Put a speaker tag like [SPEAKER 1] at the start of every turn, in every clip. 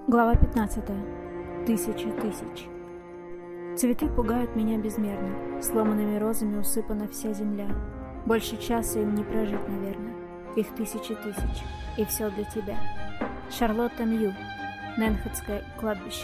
[SPEAKER 1] Глава 15. Тысячи тысяч. Цветы пугают меня безмерно. Сломанными розами усыпана вся земля. Больше часа им не прожить, наверное. Их тысячи тысяч. И все для тебя. Шарлотта Мью. Нэнхедское кладбище.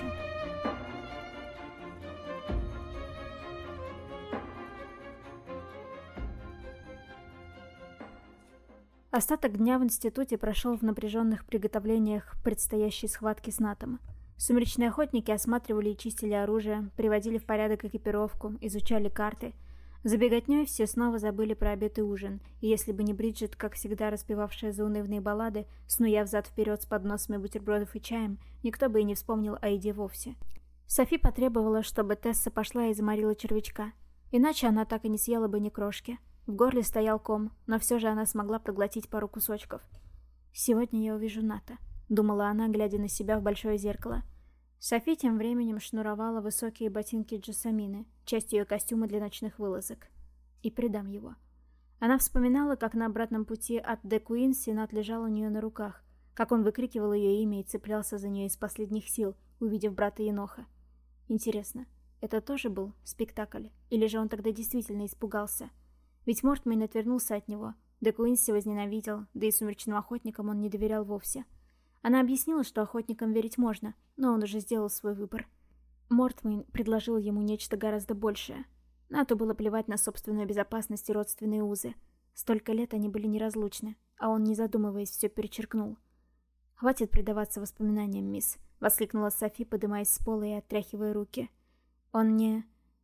[SPEAKER 1] Остаток дня в институте прошел в напряженных приготовлениях к предстоящей схватке с Натом. Сумеречные охотники осматривали и чистили оружие, приводили в порядок экипировку, изучали карты. За беготней все снова забыли про обед и ужин, и если бы не Бриджит, как всегда распевавшая заунывные баллады, снуя взад-вперед с подносами бутербродов и чаем, никто бы и не вспомнил о еде вовсе. Софи потребовала, чтобы Тесса пошла и заморила червячка, иначе она так и не съела бы ни крошки. В горле стоял ком, но все же она смогла проглотить пару кусочков. «Сегодня я увижу Ната», — думала она, глядя на себя в большое зеркало. Софи тем временем шнуровала высокие ботинки Джессамины, часть ее костюма для ночных вылазок. «И предам его». Она вспоминала, как на обратном пути от Де Куинси Нат лежал у нее на руках, как он выкрикивал ее имя и цеплялся за нее из последних сил, увидев брата Еноха. Интересно, это тоже был спектакль, или же он тогда действительно испугался? Ведь Мортмейн отвернулся от него, Де Куинси возненавидел, да и сумеречным охотникам он не доверял вовсе. Она объяснила, что охотникам верить можно, но он уже сделал свой выбор. Мортмейн предложил ему нечто гораздо большее. Нату было плевать на собственную безопасность и родственные узы. Столько лет они были неразлучны, а он, не задумываясь, все перечеркнул. «Хватит предаваться воспоминаниям, мисс», — воскликнула Софи, подымаясь с пола и отряхивая руки. «Он не...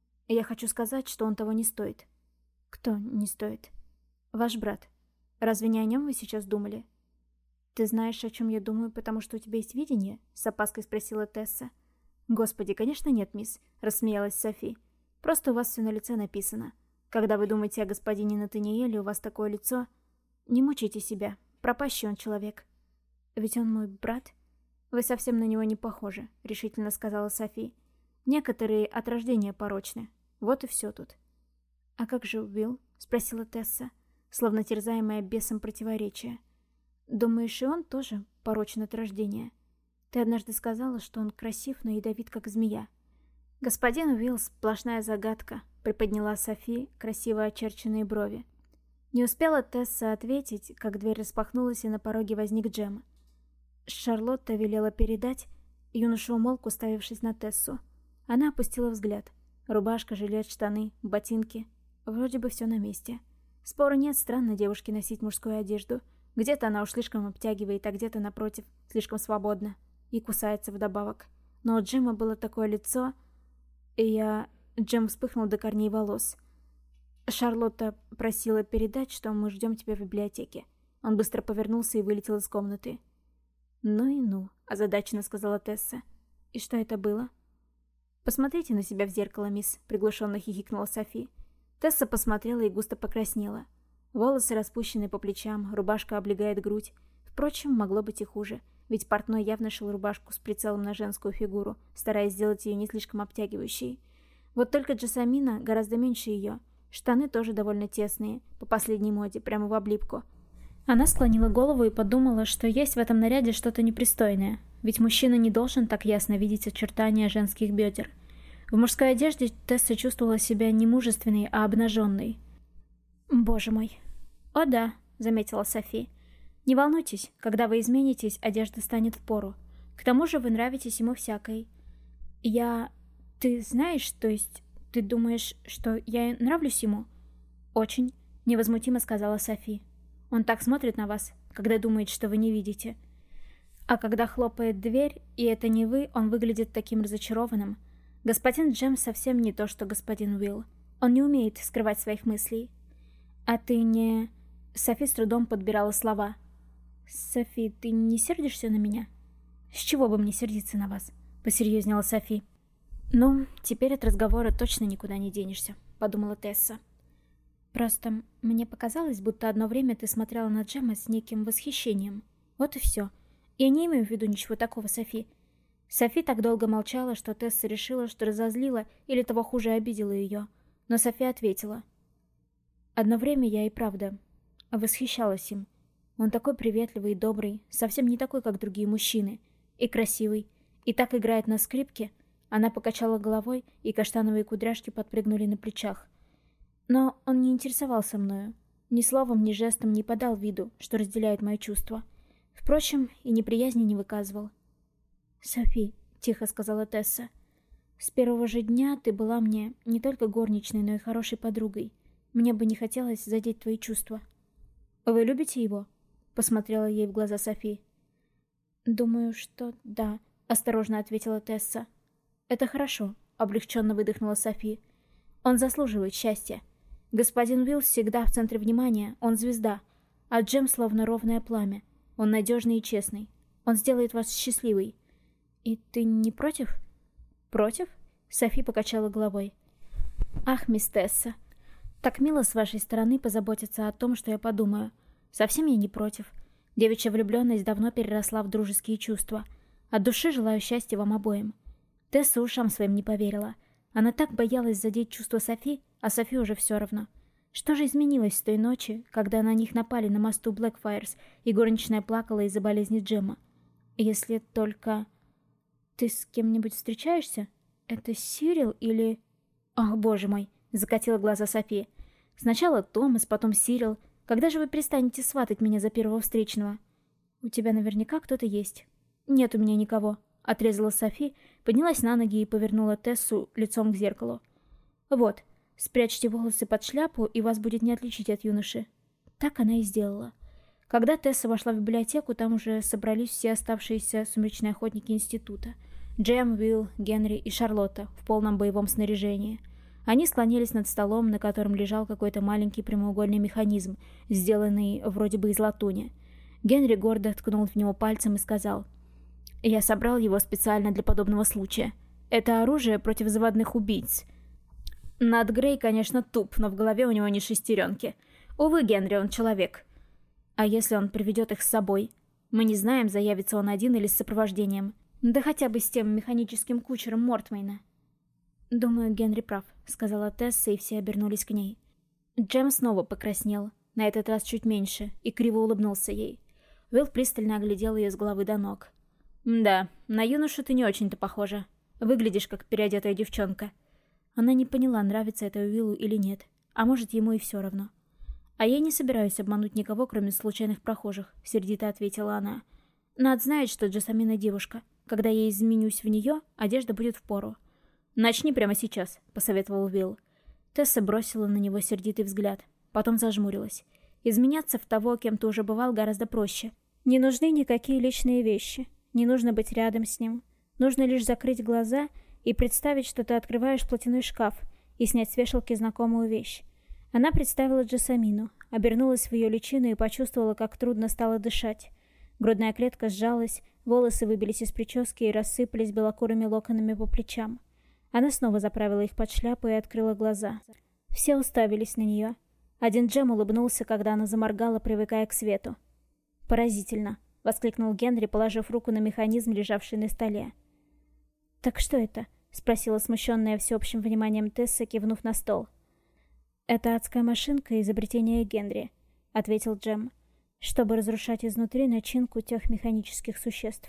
[SPEAKER 1] Я хочу сказать, что он того не стоит». «Кто не стоит?» «Ваш брат. Разве не о нем вы сейчас думали?» «Ты знаешь, о чем я думаю, потому что у тебя есть видение?» — с опаской спросила Тесса. «Господи, конечно нет, мисс», — рассмеялась Софи. «Просто у вас все на лице написано. Когда вы думаете о господине Натаниэле, у вас такое лицо... Не мучайте себя. Пропащий он человек». «Ведь он мой брат?» «Вы совсем на него не похожи», — решительно сказала Софи. «Некоторые от рождения порочны. Вот и все тут». «А как же Уилл?» — спросила Тесса, словно терзаемая бесом противоречия. «Думаешь, и он тоже порочен от рождения? Ты однажды сказала, что он красив, но ядовит, как змея». «Господин Уилл — сплошная загадка», — приподняла Софи красиво очерченные брови. Не успела Тесса ответить, как дверь распахнулась, и на пороге возник Джем. Шарлотта велела передать. Юноша умолк, уставившись на Тессу. Она опустила взгляд. Рубашка, жилет, штаны, ботинки. Вроде бы все на месте. Спора нет, странно девушке носить мужскую одежду. Где-то она уж слишком обтягивает, а где-то, напротив, слишком свободна. И кусается вдобавок. Но у Джима было такое лицо... Джим вспыхнул до корней волос. «Шарлотта просила передать, что мы ждем тебя в библиотеке». Он быстро повернулся и вылетел из комнаты. «Ну и ну», — озадаченно сказала Тесса. «И что это было?» «Посмотрите на себя в зеркало, мисс», — приглушенно хихикнула Софи. Тесса посмотрела и густо покраснела. Волосы распущены по плечам, рубашка облегает грудь. Впрочем, могло быть и хуже, ведь портной явно шил рубашку с прицелом на женскую фигуру, стараясь сделать ее не слишком обтягивающей. Вот только Джессамина гораздо меньше ее. Штаны тоже довольно тесные, по последней моде, прямо в облипку. Она склонила голову и подумала, что есть в этом наряде что-то непристойное, ведь мужчина не должен так ясно видеть очертания женских бедер. В мужской одежде Тесса чувствовала себя не мужественной, а обнаженной. «Боже мой!» «О да», — заметила Софи. «Не волнуйтесь, когда вы изменитесь, одежда станет впору. К тому же вы нравитесь ему всякой». «Ты знаешь, то есть, ты думаешь, что я нравлюсь ему?» «Очень», — невозмутимо сказала Софи. «Он так смотрит на вас, когда думает, что вы не видите. А когда хлопает дверь, и это не вы, он выглядит таким разочарованным. Господин Джем совсем не то, что господин Уилл. Он не умеет скрывать своих мыслей». «А ты не...» Софи с трудом подбирала слова. «Софи, ты не сердишься на меня?» «С чего бы мне сердиться на вас?» — посерьезнела Софи. «Ну, теперь от разговора точно никуда не денешься», — подумала Тесса. «Просто мне показалось, будто одно время ты смотрела на Джема с неким восхищением. Вот и все. Я не имею в виду ничего такого, Софи». Софи так долго молчала, что Тесса решила, что разозлила или того хуже обидела ее. Но Софи ответила. «Одно время я и правда восхищалась им. Он такой приветливый и добрый, совсем не такой, как другие мужчины. И красивый. И так играет на скрипке. Она покачала головой, и каштановые кудряшки подпрыгнули на плечах. Но он не интересовался мною. Ни словом, ни жестом не подал виду, что разделяет мои чувства. Впрочем, и неприязни не выказывал. «Софи», — тихо сказала Тесса, — «с первого же дня ты была мне не только горничной, но и хорошей подругой. Мне бы не хотелось задеть твои чувства». «Вы любите его?» — посмотрела ей в глаза Софи. «Думаю, что да», — осторожно ответила Тесса. «Это хорошо», — облегченно выдохнула Софи. «Он заслуживает счастья. Господин Уилл всегда в центре внимания, он звезда, а Джем словно ровное пламя. Он надежный и честный. Он сделает вас счастливой. И ты не против?» «Против?» — Софи покачала головой. «Ах, мисс Тесса, так мило с вашей стороны позаботиться о том, что я подумаю. Совсем я не против. Девичья влюбленность давно переросла в дружеские чувства. От души желаю счастья вам обоим». Тесса ушам своим не поверила. Она так боялась задеть чувства Софи, а Софи уже все равно. Что же изменилось с той ночи, когда на них напали на мосту Блэкфайрс, и горничная плакала из-за болезни Джема? Если только... «Ты с кем-нибудь встречаешься? Это Сирил или...» «Ах, боже мой!» — закатила глаза Софи. «Сначала Томас, потом Сирил. Когда же вы перестанете сватать меня за первого встречного?» «У тебя наверняка кто-то есть». «Нет у меня никого», — отрезала Софи, поднялась на ноги и повернула Тессу лицом к зеркалу. «Вот, спрячьте волосы под шляпу, и вас будет не отличить от юноши». Так она и сделала. Когда Тесса вошла в библиотеку, там уже собрались все оставшиеся сумеречные охотники института. Джем, Уилл, Генри и Шарлотта в полном боевом снаряжении. Они склонились над столом, на котором лежал какой-то маленький прямоугольный механизм, сделанный вроде бы из латуни. Генри гордо ткнул в него пальцем и сказал: «Я собрал его специально для подобного случая. Это оружие против заводных убийц. Над Грей, конечно, туп, но в голове у него не шестеренки. Увы, Генри, он человек. А если он приведет их с собой? Мы не знаем, заявится он один или с сопровождением. Да хотя бы с тем механическим кучером Мортмейна». «Думаю, Генри прав», — сказала Тесса, и все обернулись к ней. Джем снова покраснел, на этот раз чуть меньше, и криво улыбнулся ей. Уилл пристально оглядел ее с головы до ног. «Да, на юношу ты не очень-то похожа. Выглядишь, как переодетая девчонка». Она не поняла, нравится это Уиллу или нет, а может, ему и все равно. «А я не собираюсь обмануть никого, кроме случайных прохожих», — сердито ответила она. «Над знает, что Джессамина девушка. Когда я изменюсь в нее, одежда будет впору». «Начни прямо сейчас», — посоветовал Уилл. Тесса бросила на него сердитый взгляд, потом зажмурилась. Изменяться в того, кем ты уже бывал, гораздо проще. Не нужны никакие личные вещи, не нужно быть рядом с ним. Нужно лишь закрыть глаза и представить, что ты открываешь платяной шкаф, и снять с вешалки знакомую вещь. Она представила Джессамину, обернулась в ее личину и почувствовала, как трудно стало дышать. Грудная клетка сжалась, волосы выбились из прически и рассыпались белокурыми локонами по плечам. Она снова заправила их под шляпу и открыла глаза. Все уставились на нее. Один Джем улыбнулся, когда она заморгала, привыкая к свету. «Поразительно!» — воскликнул Генри, положив руку на механизм, лежавший на столе. «Так что это?» — спросила смущенная всеобщим вниманием Тесса, кивнув на стол. «Это адская машинка изобретения Генри», — ответил Джем, «чтобы разрушать изнутри начинку тех механических существ.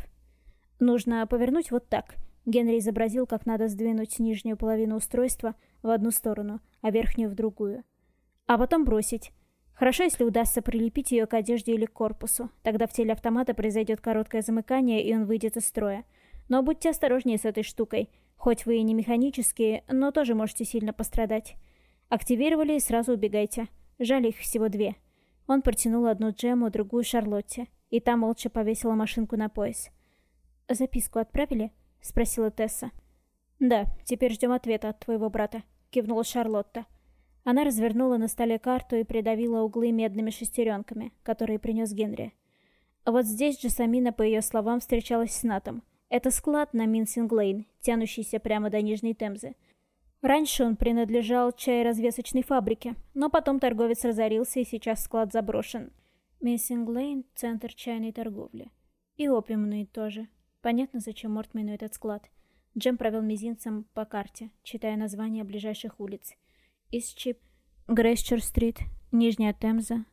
[SPEAKER 1] Нужно повернуть вот так». Генри изобразил, как надо сдвинуть нижнюю половину устройства в одну сторону, а верхнюю в другую. А потом бросить. Хорошо, если удастся прилепить ее к одежде или к корпусу. Тогда в теле автомата произойдет короткое замыкание, и он выйдет из строя. Но будьте осторожнее с этой штукой. Хоть вы и не механические, но тоже можете сильно пострадать. Активировали и сразу убегайте. Жаль, их всего 2. Он протянул одну Джему, другую Шарлотте, и та молча повесила машинку на пояс. «Записку отправили?» — спросила Тесса. «Да, теперь ждем ответа от твоего брата», — кивнула Шарлотта. Она развернула на столе карту и придавила углы медными шестеренками, которые принес Генри. Вот здесь Джессамина, по ее словам, встречалась с Натом. Это склад на Минсинг-Лейн, тянущийся прямо до Нижней Темзы. Раньше он принадлежал чайразвесочной фабрике, но потом торговец разорился, и сейчас склад заброшен. Минсинг-Лейн — центр чайной торговли. И опиумный тоже. Понятно, зачем Мортмейну этот склад. Джем провел мизинцем по карте, читая названия ближайших улиц. Исчип, Грейсчер-стрит, Нижняя Темза,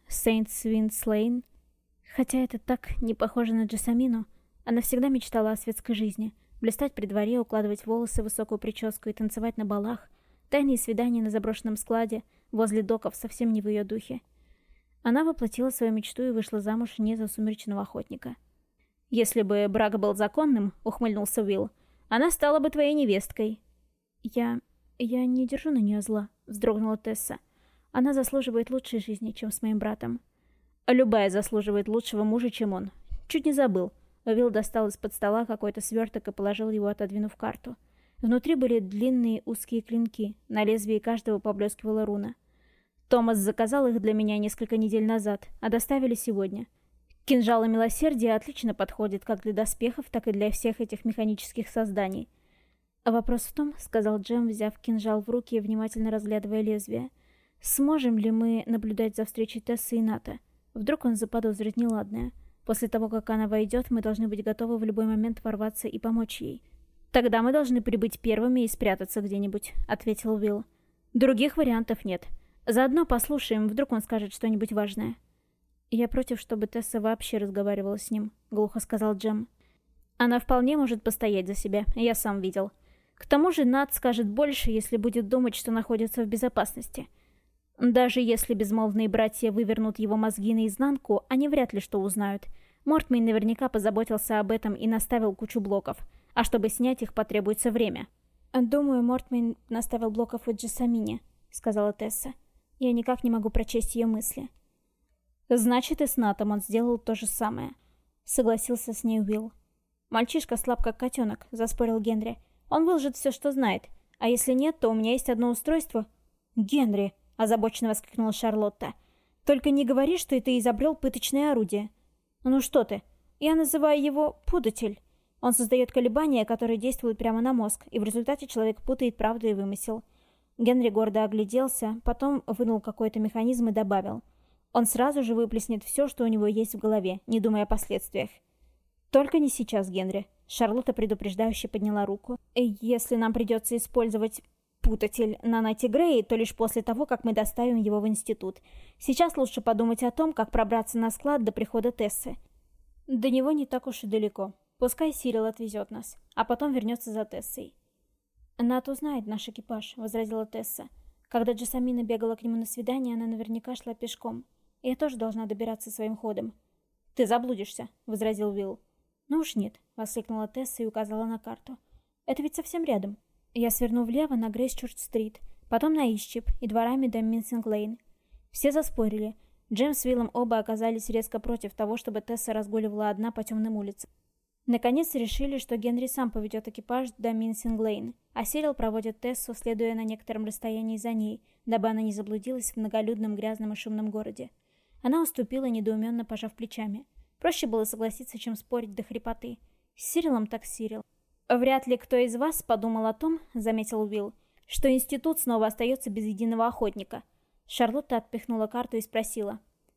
[SPEAKER 1] Сейнт-Свинс-Лейн. Хотя это так не похоже на Джессамину. Она всегда мечтала о светской жизни, Блистать при дворе, укладывать волосы в высокую прическу и танцевать на балах. Тайные свидания на заброшенном складе, возле доков, совсем не в ее духе. Она воплотила свою мечту и вышла замуж не за сумеречного охотника. «Если бы брак был законным, — ухмыльнулся Уилл, — она стала бы твоей невесткой». Я не держу на нее зла», — вздрогнула Тесса. «Она заслуживает лучшей жизни, чем с моим братом». «Любая заслуживает лучшего мужа, чем он. Чуть не забыл». Уилл достал из-под стола какой-то сверток и положил его, отодвинув карту. Внутри были длинные узкие клинки, на лезвии каждого поблескивала руна. «Томас заказал их для меня несколько недель назад, а доставили сегодня. Кинжалы милосердия отлично подходят как для доспехов, так и для всех этих механических созданий». «Вопрос в том, — сказал Джем, взяв кинжал в руки и внимательно разглядывая лезвие, — сможем ли мы наблюдать за встречей Тессы и Ната? Вдруг он заподозрит неладное. После того, как она войдет, мы должны быть готовы в любой момент ворваться и помочь ей». «Тогда мы должны прибыть первыми и спрятаться где-нибудь», — ответил Уилл. «Других вариантов нет. Заодно послушаем, вдруг он скажет что-нибудь важное». «Я против, чтобы Тесса вообще разговаривала с ним», — глухо сказал Джем. «Она вполне может постоять за себя, я сам видел. К тому же Нат скажет больше, если будет думать, что находится в безопасности. Даже если безмолвные братья вывернут его мозги наизнанку, они вряд ли что узнают. Мортмейн наверняка позаботился об этом и наставил кучу блоков, а чтобы снять их, потребуется время». «Думаю, Мортмейн наставил блоков в Джессамине», — сказала Тесса. «Я никак не могу прочесть ее мысли». «Значит, и с Натом он сделал то же самое», — согласился с ней Уилл. «Мальчишка слаб как котенок», — заспорил Генри. «Он выложит все, что знает. А если нет, то у меня есть одно устройство». «Генри!» — озабоченно воскликнула Шарлотта. «Только не говори, что это изобрел пыточное орудие». «Ну что ты? Я называю его путатель. Он создает колебания, которые действуют прямо на мозг, и в результате человек путает правду и вымысел». Генри гордо огляделся, потом вынул какой-то механизм и добавил. «Он сразу же выплеснет все, что у него есть в голове, не думая о последствиях». «Только не сейчас, Генри». Шарлотта предупреждающе подняла руку. «Если нам придется использовать путатель на Нате Грей, то лишь после того, как мы доставим его в институт. Сейчас лучше подумать о том, как пробраться на склад до прихода Тессы. До него не так уж и далеко. Пускай Сирил отвезет нас, а потом вернется за Тессой». «Нат узнает наш экипаж», — возразила Тесса. «Когда Джессамина бегала к нему на свидание, она наверняка шла пешком. Я тоже должна добираться своим ходом». «Ты заблудишься», — возразил Уилл. «Ну уж нет», — воскликнула Тесса и указала на карту. «Это ведь совсем рядом. Я сверну влево на Грейсчурч-стрит, потом на Исчип и дворами до Минсинг-Лейн». Все заспорили. Джем с Уиллом оба оказались резко против того, чтобы Тесса разгуливала одна по темным улицам. Наконец решили, что Генри сам поведет экипаж до Минсинг-Лейн, а Сирил проводит Тессу, следуя на некотором расстоянии за ней, дабы она не заблудилась в многолюдном, грязном и шумном городе. Она уступила, недоуменно пожав плечами. Проще было согласиться, чем спорить до хрипоты. С Сирилом так Сирил. «Вряд ли кто из вас подумал о том, — заметил Уилл, — что институт снова остается без единого охотника». Шарлотта отпихнула карту и спросила.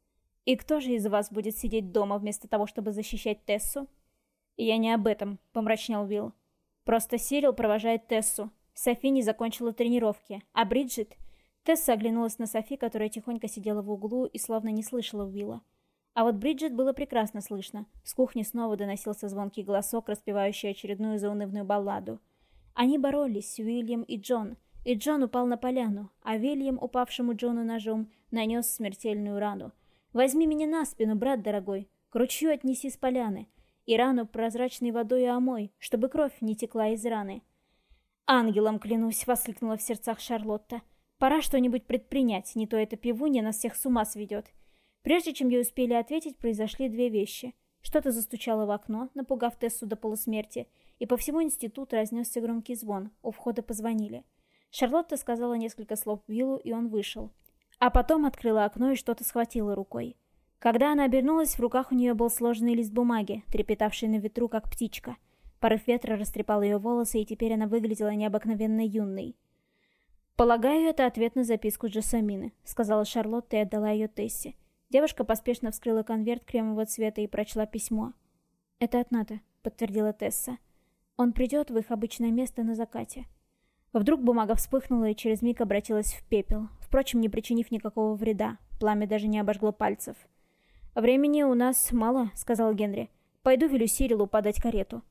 [SPEAKER 1] «И кто же из вас будет сидеть дома вместо того, чтобы защищать Тессу?» «Я не об этом», — помрачнел Уилл. «Просто Сирил провожает Тессу. Софи не закончила тренировки, а Бриджит...» Тесса оглянулась на Софи, которая тихонько сидела в углу и словно не слышала Уилла. А вот Бриджит было прекрасно слышно. С кухни снова доносился звонкий голосок, распевающий очередную заунывную балладу. Они боролись, Уильям и Джон упал на поляну, а Уильям, упавшему Джону ножом, нанес смертельную рану. «Возьми меня на спину, брат дорогой, к ручью отнеси с поляны, и рану прозрачной водой омой, чтобы кровь не текла из раны». «Ангелом клянусь!» — воскликнула в сердцах Шарлотта. «Пора что-нибудь предпринять, не то эта пивунья нас всех с ума сведет». Прежде чем ей успели ответить, произошли две вещи. Что-то застучало в окно, напугав Тессу до полусмерти, и по всему институту разнесся громкий звон. У входа позвонили. Шарлотта сказала несколько слов Уиллу, и он вышел. А потом открыла окно и что-то схватила рукой. Когда она обернулась, в руках у нее был сложенный лист бумаги, трепетавший на ветру, как птичка. Порыв ветра растрепал ее волосы, и теперь она выглядела необыкновенно юной. «Полагаю, это ответ на записку Джессамины», — сказала Шарлотта и отдала ее Тессе. Девушка поспешно вскрыла конверт кремового цвета и прочла письмо. «Это от Ната», — подтвердила Тесса. «Он придет в их обычное место на закате». Вдруг бумага вспыхнула и через миг обратилась в пепел, впрочем, не причинив никакого вреда. Пламя даже не обожгло пальцев. «Времени у нас мало», — сказал Генри. «Пойду велю Сирилу подать карету».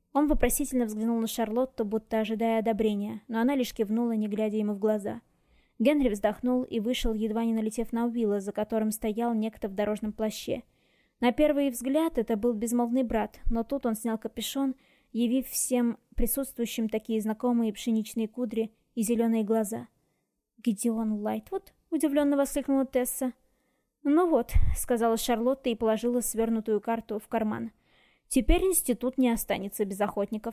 [SPEAKER 1] Он вопросительно взглянул на Шарлотту, будто ожидая одобрения, но она лишь кивнула, не глядя ему в глаза. Генри вздохнул и вышел, едва не налетев на Уилла, за которым стоял некто в дорожном плаще. На первый взгляд это был безмолвный брат, но тут он снял капюшон, явив всем присутствующим такие знакомые пшеничные кудри и зеленые глаза. «Гидеон Лайтвуд?» — удивленно воскликнула Тесса. «Ну вот», — сказала Шарлотта и положила свернутую карту в карман. «Теперь институт не останется без охотников».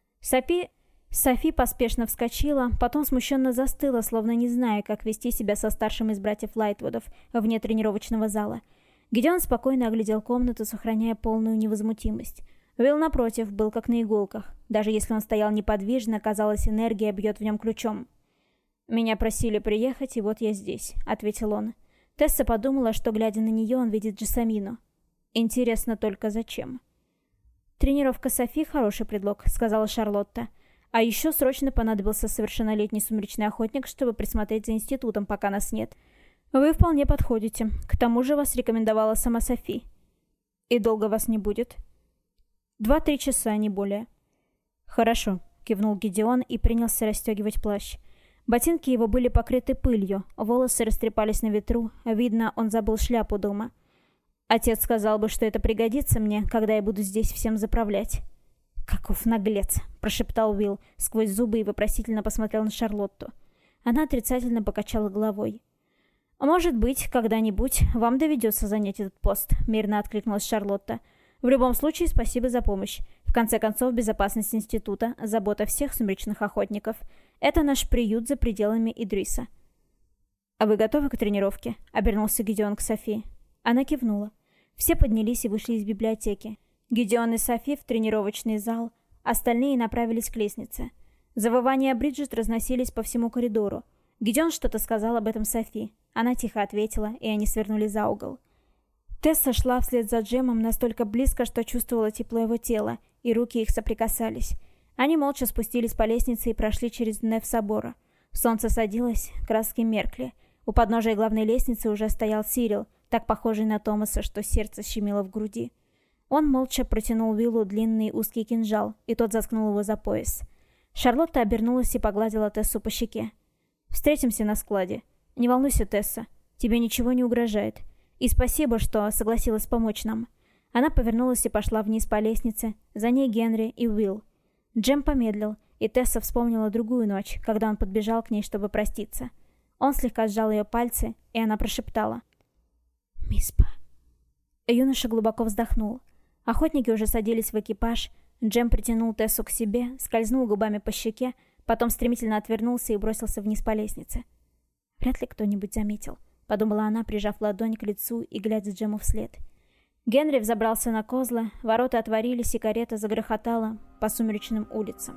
[SPEAKER 1] Софи поспешно вскочила, потом смущенно застыла, словно не зная, как вести себя со старшим из братьев Лайтвудов вне тренировочного зала. Гидеон спокойно оглядел комнату, сохраняя полную невозмутимость. Уилл, напротив, был как на иголках. Даже если он стоял неподвижно, казалось, энергия бьет в нем ключом. «Меня просили приехать, и вот я здесь», — ответил он. Тесса подумала, что, глядя на нее, он видит Джессамину. «Интересно только зачем?» «Тренировка Софи — хороший предлог», — сказала Шарлотта. «А еще срочно понадобился совершеннолетний сумеречный охотник, чтобы присмотреть за институтом, пока нас нет. Вы вполне подходите. К тому же вас рекомендовала сама Софи». «И долго вас не будет?» 2-3 часа, не более». «Хорошо», — кивнул Гидеон и принялся расстегивать плащ. Ботинки его были покрыты пылью, волосы растрепались на ветру, видно, он забыл шляпу дома. «Отец сказал бы, что это пригодится мне, когда я буду здесь всем заправлять». «Каков наглец!» — прошептал Уилл сквозь зубы и вопросительно посмотрел на Шарлотту. Она отрицательно покачала головой. «Может быть, когда-нибудь вам доведется занять этот пост», — мирно откликнулась Шарлотта. «В любом случае, спасибо за помощь. В конце концов, безопасность института — забота всех сумеречных охотников. Это наш приют за пределами Идриса». «А вы готовы к тренировке?» — обернулся Гидеон к Софи. Она кивнула. Все поднялись и вышли из библиотеки. Гидеон и Софи в тренировочный зал, остальные направились к лестнице. Завывания Бриджит разносились по всему коридору. Гидеон что-то сказал об этом Софи. Она тихо ответила, и они свернули за угол. Тесса шла вслед за Джемом настолько близко, что чувствовала тепло его тела, и руки их соприкасались. Они молча спустились по лестнице и прошли через неф собора. Солнце садилось, краски меркли. У подножия главной лестницы уже стоял Сирил, так похожий на Томаса, что сердце щемило в груди. Он молча протянул Уиллу длинный узкий кинжал, и тот заткнул его за пояс. Шарлотта обернулась и погладила Тессу по щеке. «Встретимся на складе. Не волнуйся, Тесса, тебе ничего не угрожает. И спасибо, что согласилась помочь нам». Она повернулась и пошла вниз по лестнице, за ней Генри и Уилл. Джем помедлил, и Тесса вспомнила другую ночь, когда он подбежал к ней, чтобы проститься. Он слегка сжал ее пальцы, и она прошептала: «Миспа». Юноша глубоко вздохнул. Охотники уже садились в экипаж. Джем притянул Тессу к себе, скользнул губами по щеке, потом стремительно отвернулся и бросился вниз по лестнице. «Вряд ли кто-нибудь заметил», — подумала она, прижав ладонь к лицу и глядя Джему вслед. Генри взобрался на козлы, ворота отворились, и карета загрохотала по сумеречным улицам.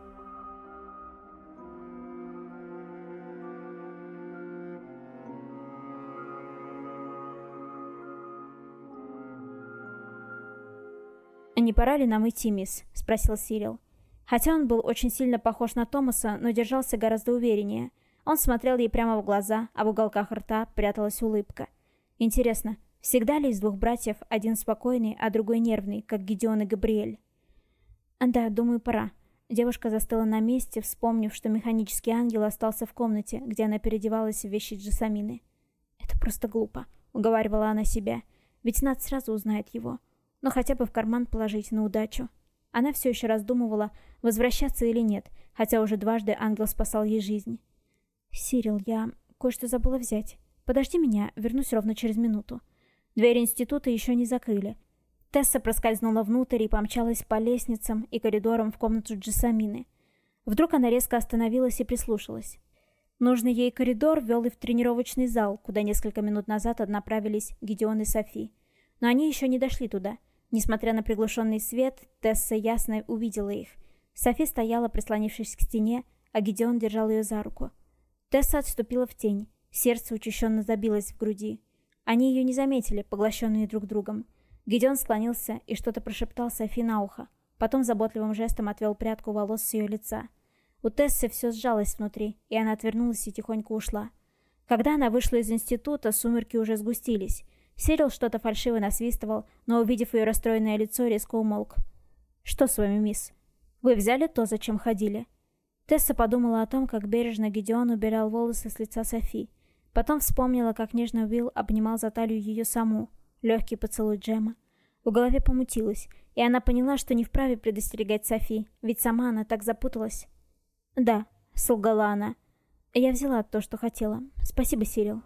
[SPEAKER 1] «Не пора ли нам идти, мисс?» — спросил Сирил. Хотя он был очень сильно похож на Томаса, но держался гораздо увереннее. Он смотрел ей прямо в глаза, а в уголках рта пряталась улыбка. Интересно, всегда ли из двух братьев один спокойный, а другой нервный, как Гидеон и Габриэль? «Да, думаю, пора». Девушка застыла на месте, вспомнив, что механический ангел остался в комнате, где она переодевалась в вещи Джессамины. «Это просто глупо», — уговаривала она себя. «Ведь Нат сразу узнает его. Но хотя бы в карман положить на удачу». Она все еще раздумывала, возвращаться или нет, хотя уже дважды ангел спасал ей жизнь. «Сирил, я кое-что забыла взять. Подожди меня, вернусь ровно через минуту». Двери института еще не закрыли. Тесса проскользнула внутрь и помчалась по лестницам и коридорам в комнату Джессамины. Вдруг она резко остановилась и прислушалась. Нужный ей коридор вел и в тренировочный зал, куда несколько минут назад направились Гидеон и Софи. Но они еще не дошли туда. Несмотря на приглушенный свет, Тесса ясно увидела их. Софи стояла, прислонившись к стене, а Гидеон держал ее за руку. Тесса отступила в тень. Сердце учащенно забилось в груди. Они ее не заметили, поглощенные друг другом. Гидеон склонился и что-то прошептал Софи на ухо. Потом заботливым жестом отвел прядку волос с ее лица. У Тессы все сжалось внутри, и она отвернулась и тихонько ушла. Когда она вышла из института, сумерки уже сгустились. Сирил что-то фальшиво насвистывал, но, увидев ее расстроенное лицо, резко умолк. «Что с вами, мисс?» Вы взяли то, зачем ходили?» Тесса подумала о том, как бережно Гидеон убирал волосы с лица Софи. Потом вспомнила, как нежно Уилл обнимал за талию ее саму. Легкий поцелуй Джема. В голове помутилось, и она поняла, что не вправе предостерегать Софи, ведь сама она так запуталась. «Да», — солгала она. «Я взяла то, что хотела. Спасибо, Сирил».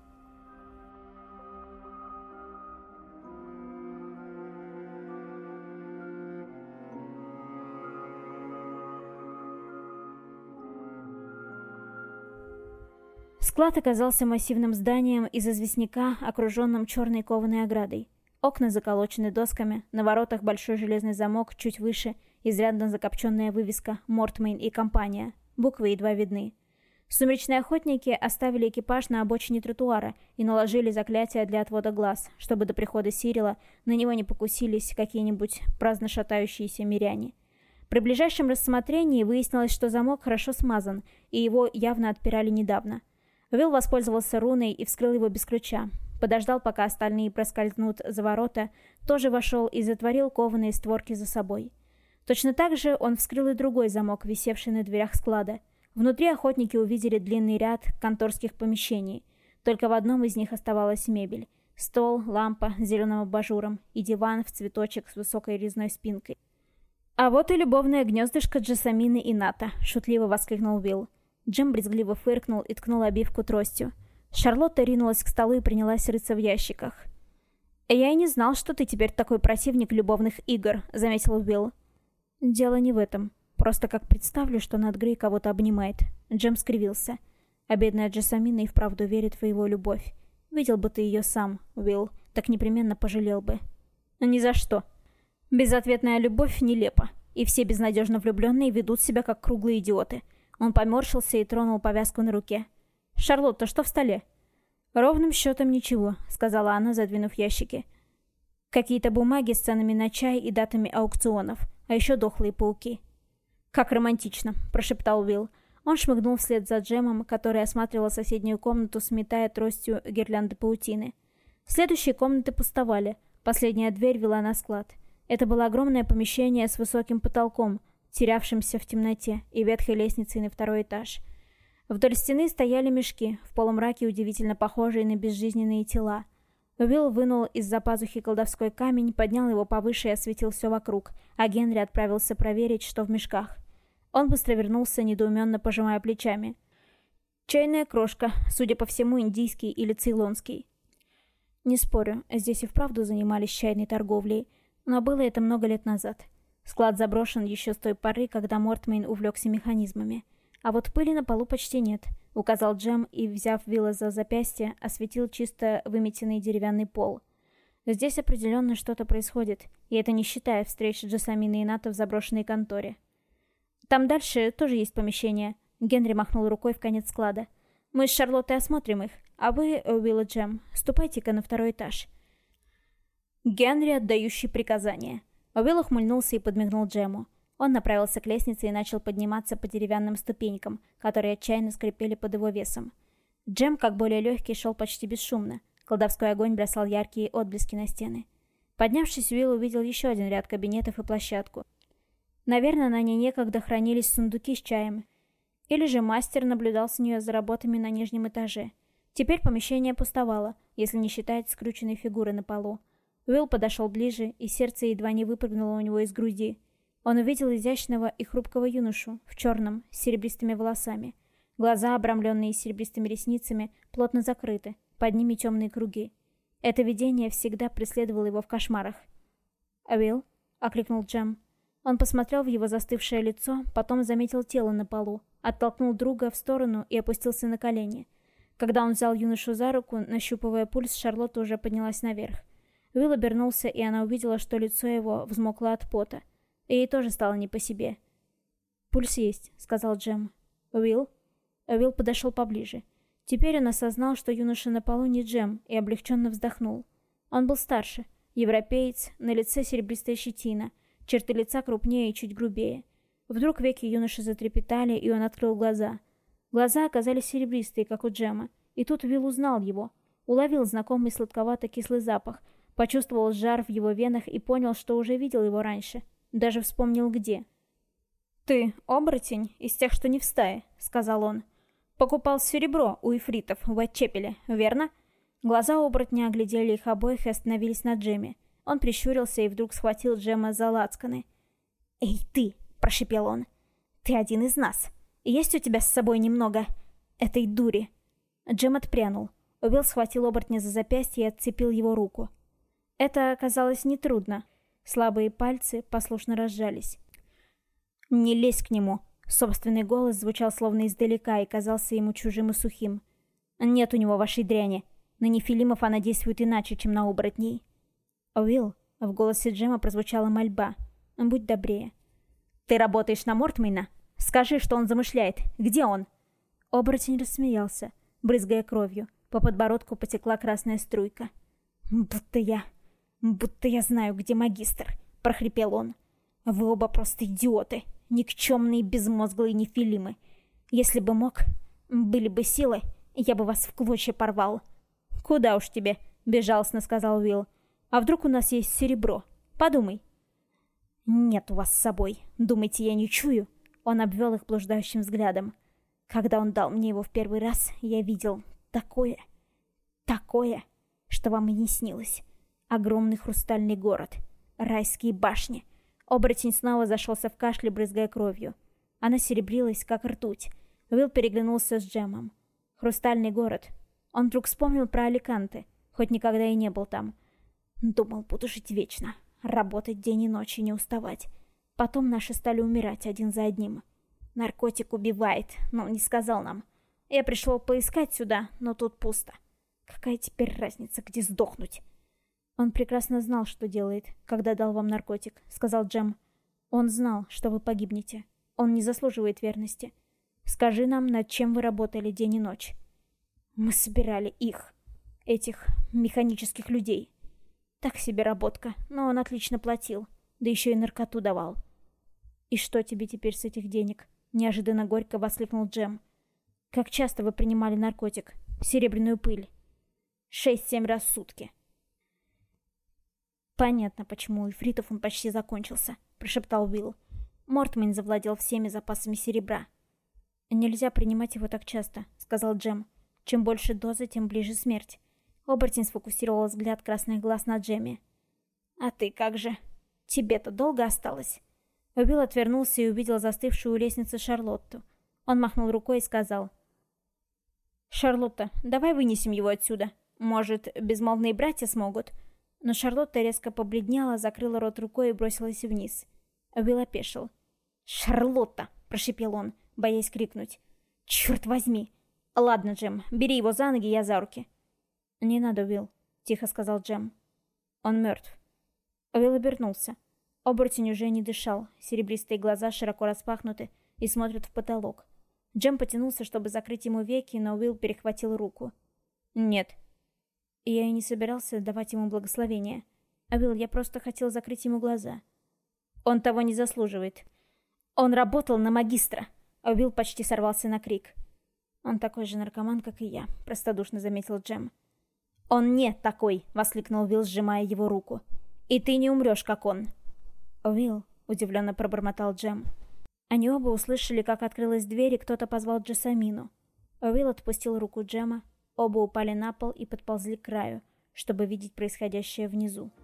[SPEAKER 1] Склад оказался массивным зданием из известняка, окруженным черной кованой оградой. Окна заколочены досками, на воротах большой железный замок, чуть выше, изрядно закопченная вывеска «Мортмейн и компания». Буквы едва видны. Сумеречные охотники оставили экипаж на обочине тротуара и наложили заклятие для отвода глаз, чтобы до прихода Сирила на него не покусились какие-нибудь праздно шатающиеся миряне. При ближайшем рассмотрении выяснилось, что замок хорошо смазан, и его явно отпирали недавно. Уилл воспользовался руной и вскрыл его без ключа. Подождал, пока остальные проскользнут за ворота, тоже вошел и затворил кованые створки за собой. Точно так же он вскрыл и другой замок, висевший на дверях склада. Внутри охотники увидели длинный ряд конторских помещений. Только в одном из них оставалась мебель. Стол, лампа с зеленым абажуром и диван в цветочек с высокой резной спинкой. «А вот и любовное гнездышко Джессамины и Ната», — шутливо воскликнул Уилл. Джем брезгливо фыркнул и ткнул обивку тростью. Шарлотта ринулась к столу и принялась рыться в ящиках. «Я и не знал, что ты теперь такой противник любовных игр», — заметил Уилл. «Дело не в этом. Просто как представлю, что Нат Грей кого-то обнимает». Джем скривился. «А бедная Джессамина и вправду верит в его любовь. Видел бы ты ее сам, Уилл, так непременно пожалел бы». «Ни за что. Безответная любовь нелепа, и все безнадежно влюбленные ведут себя как круглые идиоты». Он поморщился и тронул повязку на руке. «Шарлотта, что в столе?» «Ровным счетом ничего», — сказала она, задвинув ящики. «Какие-то бумаги с ценами на чай и датами аукционов, а еще дохлые пауки». «Как романтично», — прошептал Уилл. Он шмыгнул вслед за Джемом, который осматривал соседнюю комнату, сметая тростью гирлянды паутины. Следующие комнаты пустовали. Последняя дверь вела на склад. Это было огромное помещение с высоким потолком, терявшимся в темноте, и ветхой лестницей на второй этаж. Вдоль стены стояли мешки, в полумраке удивительно похожие на безжизненные тела. Уилл вынул из-за пазухи колдовской камень, поднял его повыше и осветил все вокруг, а Генри отправился проверить, что в мешках. Он быстро вернулся, недоуменно пожимая плечами. «Чайная крошка, судя по всему, индийский или цейлонский». «Не спорю, здесь и вправду занимались чайной торговлей, но было это много лет назад. Склад заброшен еще с той поры, когда Мортмейн увлекся механизмами. А вот пыли на полу почти нет», — указал Джем и, взяв Уилла за запястье, осветил чисто выметенный деревянный пол. «Здесь определенно что-то происходит, и это не считая встреч Джессамины и Ната в заброшенной конторе». «Там дальше тоже есть помещение», — Генри махнул рукой в конец склада. «Мы с Шарлоттой осмотрим их, а вы, Уилл и Джем, ступайте-ка на второй этаж». Генри, отдающий приказания. Уилл ухмыльнулся и подмигнул Джему. Он направился к лестнице и начал подниматься по деревянным ступенькам, которые отчаянно скрипели под его весом. Джем, как более легкий, шел почти бесшумно. Колдовской огонь бросал яркие отблески на стены. Поднявшись, Уилл увидел еще один ряд кабинетов и площадку. Наверное, на ней некогда хранились сундуки с чаем. Или же мастер наблюдал с нее за работами на нижнем этаже. Теперь помещение пустовало, если не считать скрюченной фигуры на полу. Уилл подошел ближе, и сердце едва не выпрыгнуло у него из груди. Он увидел изящного и хрупкого юношу, в черном, с серебристыми волосами. Глаза, обрамленные серебристыми ресницами, плотно закрыты, под ними темные круги. Это видение всегда преследовало его в кошмарах. «Уилл?» — окликнул Джем. Он посмотрел в его застывшее лицо, потом заметил тело на полу, оттолкнул друга в сторону и опустился на колени. Когда он взял юношу за руку, нащупывая пульс, Шарлотта уже поднялась наверх. Уилл обернулся, и она увидела, что лицо его взмокло от пота. И ей тоже стало не по себе. «Пульс есть», — сказал Джем. «Уилл?» Уилл подошел поближе. Теперь он осознал, что юноша на полу не Джем, и облегченно вздохнул. Он был старше, европеец, на лице серебристая щетина, черты лица крупнее и чуть грубее. Вдруг веки юноши затрепетали, и он открыл глаза. Глаза оказались серебристые, как у Джема, и тут Уилл узнал его. Уловил знакомый сладковато-кислый запах, почувствовал жар в его венах и понял, что уже видел его раньше. Даже вспомнил где. «Ты оборотень из тех, что не в стае», — сказал он. «Покупал серебро у ифритов в Уайтчепеле, верно?» Глаза оборотня оглядели их обоих и остановились на Джеме. Он прищурился и вдруг схватил Джема за лацканы. «Эй, ты!» — прошипел он. «Ты один из нас. Есть у тебя с собой немного этой дури?» Джем отпрянул. Уилл схватил оборотня за запястье и отцепил его руку. Это оказалось нетрудно. Слабые пальцы послушно разжались. «Не лезь к нему!» Собственный голос звучал словно издалека и казался ему чужим и сухим. «Нет у него вашей дряни. На нефилимов она действует иначе, чем на оборотней». «Уилл», — в голосе Джема прозвучала мольба. «Будь добрее». «Ты работаешь на Мортмейна? Скажи, что он замышляет. Где он?» Оборотень рассмеялся, брызгая кровью. По подбородку потекла красная струйка. «Будто я знаю, где магистр», — прохрипел он. «Вы оба просто идиоты, никчемные безмозглые нефилимы. Если бы мог, были бы силы, я бы вас в клочья порвал». «Куда уж тебе?» — безжалостно сказал Уилл. «А вдруг у нас есть серебро? Подумай». «Нет у вас с собой. Думаете, я не чую?» Он обвел их блуждающим взглядом. «Когда он дал мне его в первый раз, я видел такое, что вам и не снилось. Огромный хрустальный город, райские башни». Оборотень снова зашелся в кашле, брызгая кровью. Она серебрилась, как ртуть. Уилл переглянулся с Джемом. «Хрустальный город». Он вдруг вспомнил про Аликанте, хоть никогда и не был там. «Думал, буду жить вечно, работать день и ночь и не уставать. Потом наши стали умирать один за одним. Наркотик убивает, но он не сказал нам. Я пришел поискать сюда, но тут пусто. Какая теперь разница, где сдохнуть?» «Он прекрасно знал, что делает, когда дал вам наркотик», — сказал Джем. «Он знал, что вы погибнете. Он не заслуживает верности. Скажи нам, над чем вы работали день и ночь». «Мы собирали этих механических людей. Так себе работка, но он отлично платил, да еще и наркоту давал». «И что тебе теперь с этих денег?» — неожиданно горько воскликнул Джем. «Как часто вы принимали наркотик? Серебряную пыль?» 6-7 раз в сутки». «Понятно, почему у ифритов он почти закончился», — прошептал Уилл. «Мортмейн завладел всеми запасами серебра». «Нельзя принимать его так часто», — сказал Джем. «Чем больше дозы, тем ближе смерть». Оборотень сфокусировал взгляд красных глаз на Джеме. «А ты как же? Тебе-то долго осталось?» Уилл отвернулся и увидел застывшую у лестницы Шарлотту. Он махнул рукой и сказал: «Шарлотта, давай вынесем его отсюда. Может, безмолвные братья смогут?» Но Шарлотта резко побледнела, закрыла рот рукой и бросилась вниз. Уилл опешил. «Шарлотта!» – прошипел он, боясь крикнуть. «Черт возьми! Ладно, Джем, бери его за ноги, я за руки». «Не надо, Уилл», – тихо сказал Джем. «Он мертв». Уилл обернулся. Оборотень уже не дышал, серебристые глаза широко распахнуты и смотрят в потолок. Джем потянулся, чтобы закрыть ему веки, но Уилл перехватил руку. «Нет». И я и не собирался давать ему благословения. Уилл, я просто хотел закрыть ему глаза. «Он того не заслуживает. Он работал на магистра». Уилл почти сорвался на крик. «Он такой же наркоман, как и я», — простодушно заметил Джем. «Он не такой!» — воскликнул Уилл, сжимая его руку. «И ты не умрешь, как он!» «Уилл!» — удивленно пробормотал Джем. Они оба услышали, как открылась дверь, и кто-то позвал Джессамину. Уилл отпустил руку Джема, оба упали на пол и подползли к краю, чтобы видеть происходящее внизу.